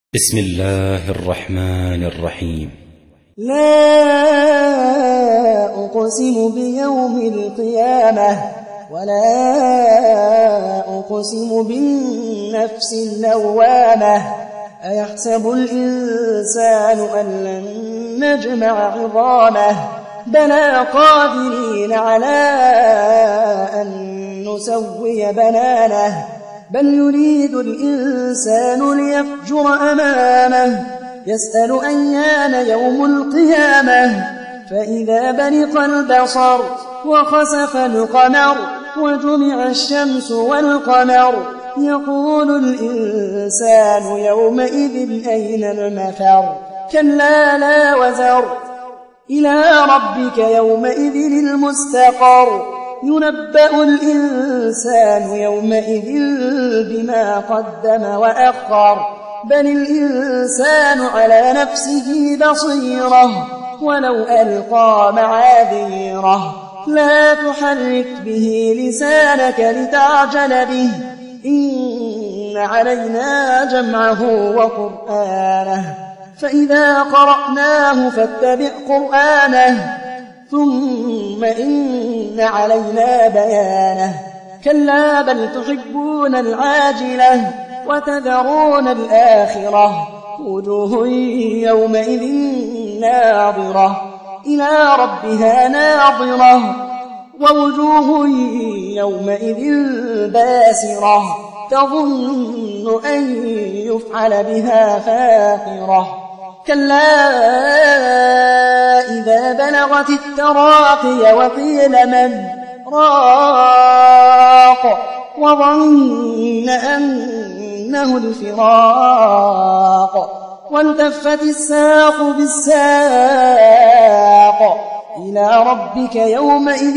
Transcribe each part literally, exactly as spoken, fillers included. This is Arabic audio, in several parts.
بسم الله الرحمن الرحيم. لا أقسم بيوم القيامة ولا أقسم بالنفس اللوامة أيحسب الإنسان أن لن نجمع عظامه بلى قادرين على أن نسوي بنانه بل يريد الإنسان ليفجر أمامه يسأل أيان يوم القيامة فإذا برق البصر وخسف القمر وجمع الشمس والقمر يقول الإنسان يومئذ أين المفر كلا لا وزر إلى ربك يومئذ المستقر ينبأ الإنسان يومئذ بما قدم وأخر بل الإنسان على نفسه بصيرة ولو ألقى معاذيره لا تحرك به لسانك لتعجل به إن علينا جمعه وقرآنه فإذا قرأناه فاتبع قرآنه ثم إن علينا بيانه كلا بل تحبون العاجلة وتذرون الآخرة وجوه يومئذ ناظرة إلى ربها ناظرة ووجوه يومئذ باسرة تظن أن يفعل بها فاقرة كلا إذا بلغت التراقي وقيل من راق وظن أنه الفراق والتفت الساق بالساق إلى ربك يومئذ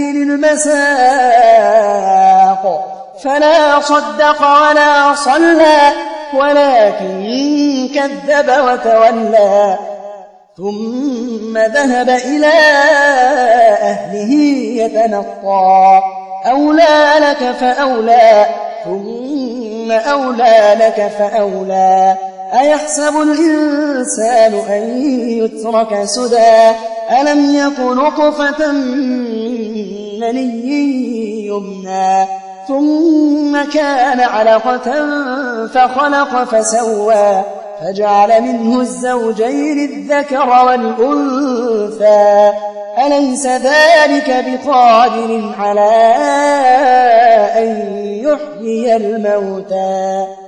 المساق فلا صدق ولا صلى ولكن كذب وتولى ثم ذهب إلى أهله يتمطى أولى لك فأولى ثم أولى لك فأولى أيحسب الإنسان أن يترك سدى ألم يك نطفة من مني يمنى ثم كان علقة فخلق فسوى فجعل منه الزوجين الذكر والأنثى أليس ذلك بقادر على أن يحيي الموتى